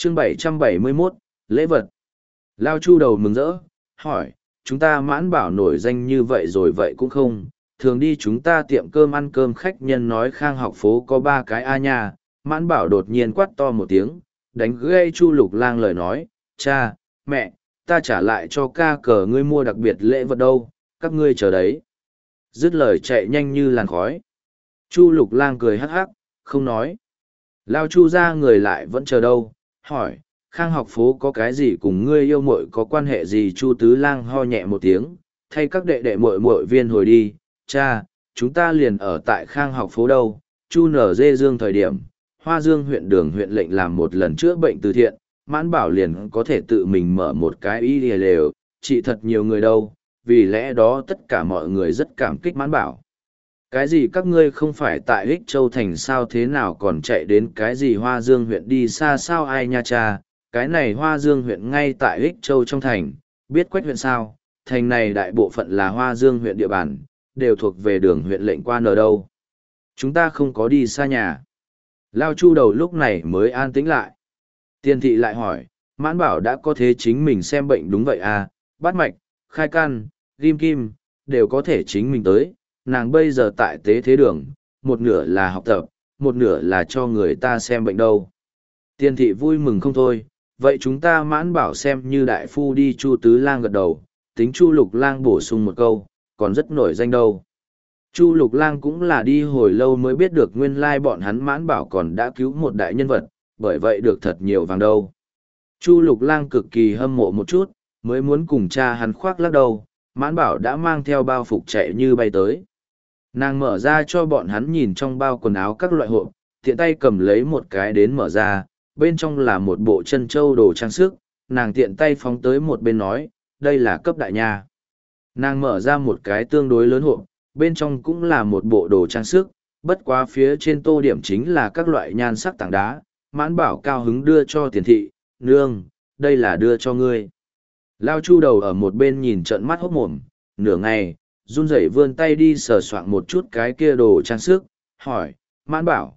Chương 771, lễ vật. Lao Chu đầu mừng rỡ, hỏi, chúng ta Mãn Bảo nổi danh như vậy rồi vậy cũng không, thường đi chúng ta tiệm cơm ăn cơm khách nhân nói Khang Học phố có 3 cái a nha. Mãn Bảo đột nhiên quát to một tiếng, đánh gây Chu Lục Lang lời nói, cha, mẹ, ta trả lại cho ca cờ ngươi mua đặc biệt lễ vật đâu, các ngươi chờ đấy. Dứt lời chạy nhanh như làn khói. Chu Lục Lang cười hắc hắc, không nói. Lao Chu ra người lại vẫn chờ đâu, hỏi, Khang Học phố có cái gì cùng ngươi yêu muội có quan hệ gì? Chu Tứ Lang ho nhẹ một tiếng, thay các đệ đệ muội muội viên hồi đi, cha, chúng ta liền ở tại Khang Học phố đâu. Chu nở dê dương thời điểm, Hoa Dương huyện đường huyện lệnh làm một lần chữa bệnh từ thiện, Mãn Bảo liền có thể tự mình mở một cái y lều, trị thật nhiều người đâu, vì lẽ đó tất cả mọi người rất cảm kích Mãn Bảo. Cái gì các ngươi không phải tại Ích Châu Thành sao, thế nào còn chạy đến cái gì Hoa Dương huyện đi xa sao? Ai nha cha, cái này Hoa Dương huyện ngay tại Ích Châu trong thành, biết Quách huyện sao? Thành này đại bộ phận là Hoa Dương huyện địa bàn, đều thuộc về đường huyện lệnh quan ở đâu. Chúng ta không có đi xa nhà. Lao Chu đầu lúc này mới an tĩnh lại. Tiên thị lại hỏi, Mãn Bảo đã có thế chính mình xem bệnh đúng vậy à, bát mạch, khai căn, ghim kim, đều có thể chính mình tới. Nàng bây giờ tại tế thế đường, một nửa là học tập, một nửa là cho người ta xem bệnh đâu. Tiên thị vui mừng không thôi, vậy chúng ta Mãn Bảo xem như đại phu đi. Chu Tứ Lang gật đầu, tính Chu Lục Lang bổ sung một câu, còn rất nổi danh đâu. Chu Lục Lang cũng là đi hồi lâu mới biết được nguyên lai bọn hắn Mãn Bảo còn đã cứu một đại nhân vật, bởi vậy được thật nhiều vàng đâu. Chu Lục Lang cực kỳ hâm mộ một chút, mới muốn cùng cha hắn khoác lắc đầu, Mãn Bảo đã mang theo bao phục chạy như bay tới. Nàng mở ra cho bọn hắn nhìn trong bao quần áo các loại hộp, tiện tay cầm lấy một cái đến mở ra, bên trong là một bộ chân châu đồ trang sức, nàng tiện tay phóng tới một bên nói, đây là cấp đại nha. Nàng mở ra một cái tương đối lớn hộp, bên trong cũng là một bộ đồ trang sức, bất quá phía trên tô điểm chính là các loại nhan sắc tảng đá. Mãn Bảo cao hứng đưa cho Tiền thị, nương, đây là đưa cho ngươi. Lao Chu đầu ở một bên nhìn trợn mắt hốt mồm, nửa ngày, run rẩy vươn tay đi sờ soạng một chút cái kia đồ trang sức, hỏi, Mãn Bảo,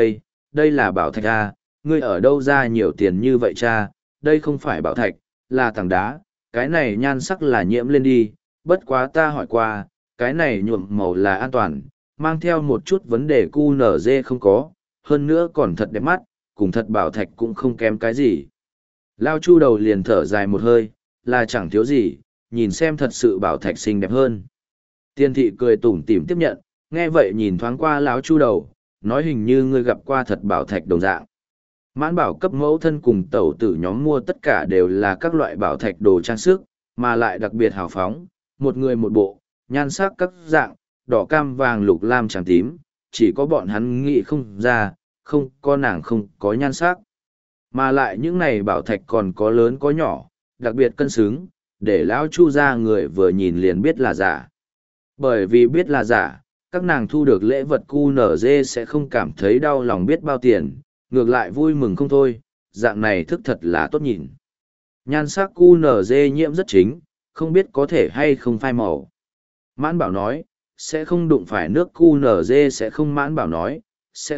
đây là bảo thạch à, ngươi ở đâu ra nhiều tiền như vậy cha? Đây không phải bảo thạch, là tảng đá, cái này nhan sắc là nhiễm lên đi, bất quá ta hỏi qua, cái này nhuộm màu là an toàn, mang theo một chút vấn đề QNZ không có, hơn nữa còn thật đẹp mắt, cùng thật bảo thạch cũng không kém cái gì. Lao Chu đầu liền thở dài một hơi, là chẳng thiếu gì, nhìn xem thật sự bảo thạch xinh đẹp hơn. Tiên thị cười tủm tỉm tiếp nhận, nghe vậy nhìn thoáng qua lão Chu đầu, nói hình như ngươi gặp qua thật bảo thạch đồng dạng. Mãn Bảo cấp mẫu thân cùng tẩu tử nhóm mua tất cả đều là các loại bảo thạch đồ trang sức, mà lại đặc biệt hào phóng, một người một bộ, nhan sắc các dạng, đỏ cam vàng lục lam trắng tím, chỉ có bọn hắn nghĩ không ra, không có nàng không có nhan sắc. Mà lại những này bảo thạch còn có lớn có nhỏ, đặc biệt cân xứng, để lão Chu ra người vừa nhìn liền biết là giả. Bởi vì biết là giả, các nàng thu được lễ vật QNZ sẽ không cảm thấy đau lòng biết bao tiền, ngược lại vui mừng không thôi, dạng này thức thật là tốt nhìn. Nhan sắc QNZ nhiễm rất chính, không biết có thể hay không phai màu. Mãn Bảo nói, sẽ không đụng phải nước QNZ sẽ không. Mãn Bảo nói, sẽ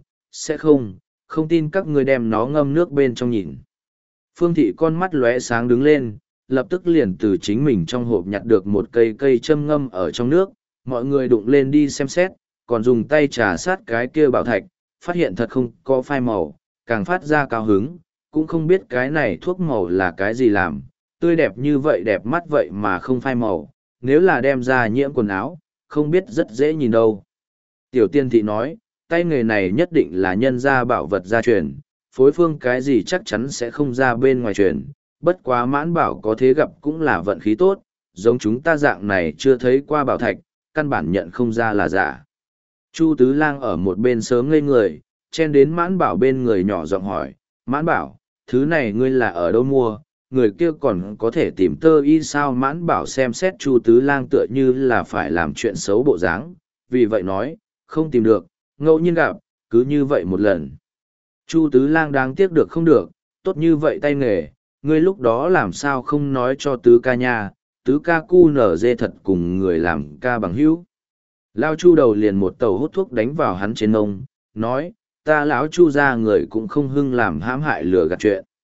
không, không tin các ngươi đem nó ngâm nước bên trong nhìn. Phương Thị con mắt lóe sáng đứng lên, lập tức liền từ chính mình trong hộp nhặt được một cây châm ngâm ở trong nước, mọi người đụng lên đi xem xét, còn dùng tay trà sát cái kia bảo thạch, phát hiện thật không có phai màu, càng phát ra cao hứng, cũng không biết cái này thuốc màu là cái gì làm, tươi đẹp như vậy đẹp mắt vậy mà không phai màu, nếu là đem ra nhiễm quần áo, không biết rất dễ nhìn đâu. Tiểu Tiên thị nói, tay nghề này nhất định là nhân gia bảo vật gia truyền, phối phương cái gì chắc chắn sẽ không ra bên ngoài truyền, bất quá Mãn Bảo có thế gặp cũng là vận khí tốt, giống chúng ta dạng này chưa thấy qua bảo thạch, căn bản nhận không ra là giả. Chu Tứ Lang ở một bên sớm ngây người, chen đến Mãn Bảo bên người nhỏ giọng hỏi, Mãn Bảo, thứ này ngươi là ở đâu mua, người kia còn có thể tìm tơ y sao? Mãn Bảo xem xét Chu Tứ Lang tựa như là phải làm chuyện xấu bộ dáng, vì vậy nói, không tìm được, ngẫu nhiên gặp, cứ như vậy một lần. Chu Tứ Lang đáng tiếc được không được, tốt như vậy tay nghề, ngươi lúc đó làm sao không nói cho Tứ ca nha, Tứ ca QNZ thật cùng người làm ca bằng hữu. Lao Chu đầu liền một tàu hút thuốc đánh vào hắn trên ông, nói, ta lão Chu ra người cũng không hưng làm hãm hại lừa gạt chuyện.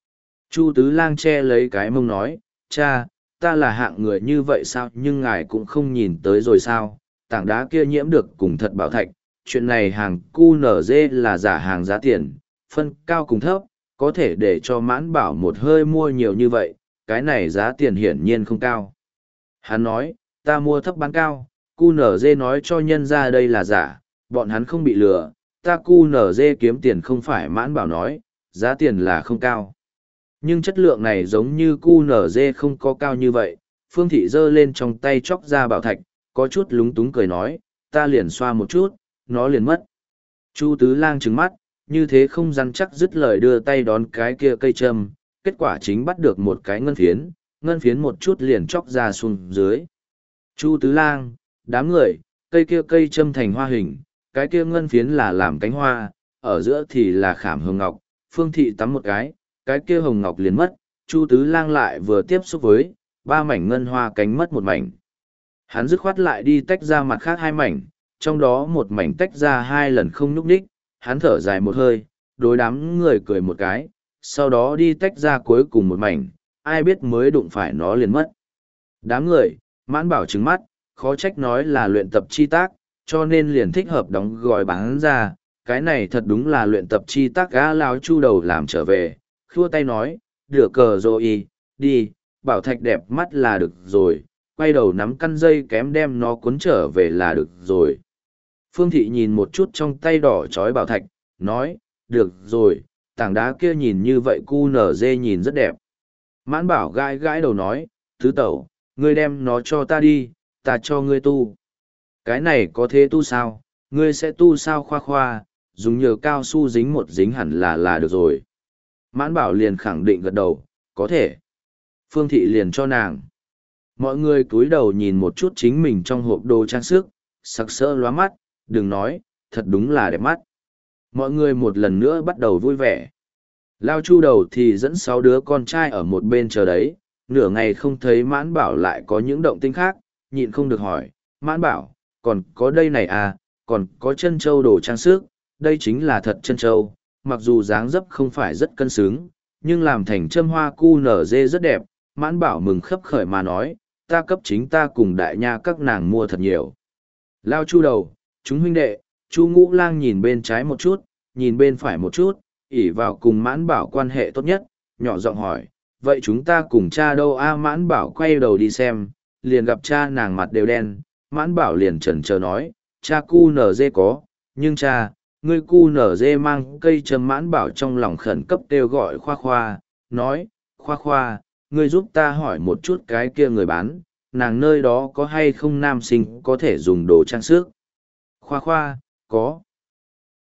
Chu Tứ Lang che lấy cái mông nói, cha, ta là hạng người như vậy sao, nhưng ngài cũng không nhìn tới rồi sao, tảng đá kia nhiễm được cùng thật bảo thạch, chuyện này hàng QNZ là giả hàng giá tiền, phân cao cùng thấp, có thể để cho Mãn Bảo một hơi mua nhiều như vậy, cái này giá tiền hiển nhiên không cao. Hắn nói, ta mua thấp bán cao, QNZ nói cho nhân ra đây là giả, bọn hắn không bị lừa, ta QNZ kiếm tiền không phải. Mãn Bảo nói, giá tiền là không cao. Nhưng chất lượng này giống như QNZ không có cao như vậy, Phương Thị giơ lên trong tay chóc ra bảo thạch, có chút lúng túng cười nói, ta liền xoa một chút, nó liền mất. Chu Tứ Lang trừng mắt, như thế không rắn chắc dứt lời đưa tay đón cái kia cây châm, kết quả chính bắt được một cái ngân phiến một chút liền chóc ra xuống dưới. Chu Tứ Lang, đám người, cây kia cây châm thành hoa hình, cái kia ngân phiến là làm cánh hoa, ở giữa thì là khảm hồng ngọc, Phương Thị tắm một cái kia hồng ngọc liền mất, Chu Tứ Lang lại vừa tiếp xúc với, 3 mảnh ngân hoa cánh mất một mảnh. Hắn dứt khoát lại đi tách ra mặt khác 2 mảnh, trong đó một mảnh tách ra 2 lần không nhúc nhích, hắn thở dài một hơi, đối đám người cười một cái, sau đó đi tách ra cuối cùng một mảnh, ai biết mới đụng phải nó liền mất. Đám người, Mãn Bảo trừng mắt, khó trách nói là luyện tập chi tác, cho nên liền thích hợp đóng gói bán ra, cái này thật đúng là luyện tập chi tác. Gã lão Chu đầu làm trở về, khua tay nói, được cờ rồi, đi, bảo thạch đẹp mắt là được rồi, quay đầu nắm căn dây kém đem nó cuốn trở về là được rồi. Phương Thị nhìn một chút trong tay đỏ chói bảo thạch, nói, được rồi, tảng đá kia nhìn như vậy QNZ nhìn rất đẹp. Mãn Bảo gãi gãi đầu nói, tứ tẩu, ngươi đem nó cho ta đi, ta cho ngươi tu. Cái này có thế tu sao, ngươi sẽ tu sao khoa khoa, dùng nhờ cao su dính một dính hẳn là được rồi. Mãn Bảo liền khẳng định gật đầu, có thể. Phương Thị liền cho nàng. Mọi người cúi đầu nhìn một chút chính mình trong hộp đồ trang sức, sặc sỡ lóa mắt, đừng nói, thật đúng là đẹp mắt. Mọi người một lần nữa bắt đầu vui vẻ. Lao Chu đầu thì dẫn 6 đứa con trai ở một bên chờ đấy, nửa ngày không thấy Mãn Bảo lại có những động tĩnh khác, nhịn không được hỏi, Mãn Bảo, còn có đây này à, còn có chân châu đồ trang sức, đây chính là thật chân châu, mặc dù dáng dấp không phải rất cân xứng, nhưng làm thành châm hoa QNZ rất đẹp. Mãn Bảo mừng khấp khởi mà nói, ta cấp chính ta cùng đại nha các nàng mua thật nhiều. Lao Chu đầu, chúng huynh đệ, Chu Ngũ Lang nhìn bên trái một chút, nhìn bên phải một chút, ỷ vào cùng Mãn Bảo quan hệ tốt nhất, nhỏ giọng hỏi, vậy chúng ta cùng cha đâu a? Mãn Bảo quay đầu đi xem, liền gặp cha nàng mặt đều đen, Mãn Bảo liền chần chờ nói, cha QNZ có, nhưng cha, ngươi QNZ mang cây châm. Mãn Bảo trong lòng khẩn cấp kêu gọi Khoa Khoa, nói, Khoa Khoa, ngươi giúp ta hỏi một chút cái kia người bán, nàng nơi đó có hay không nam sinh có thể dùng đồ trang sức. Khoa Khoa, có.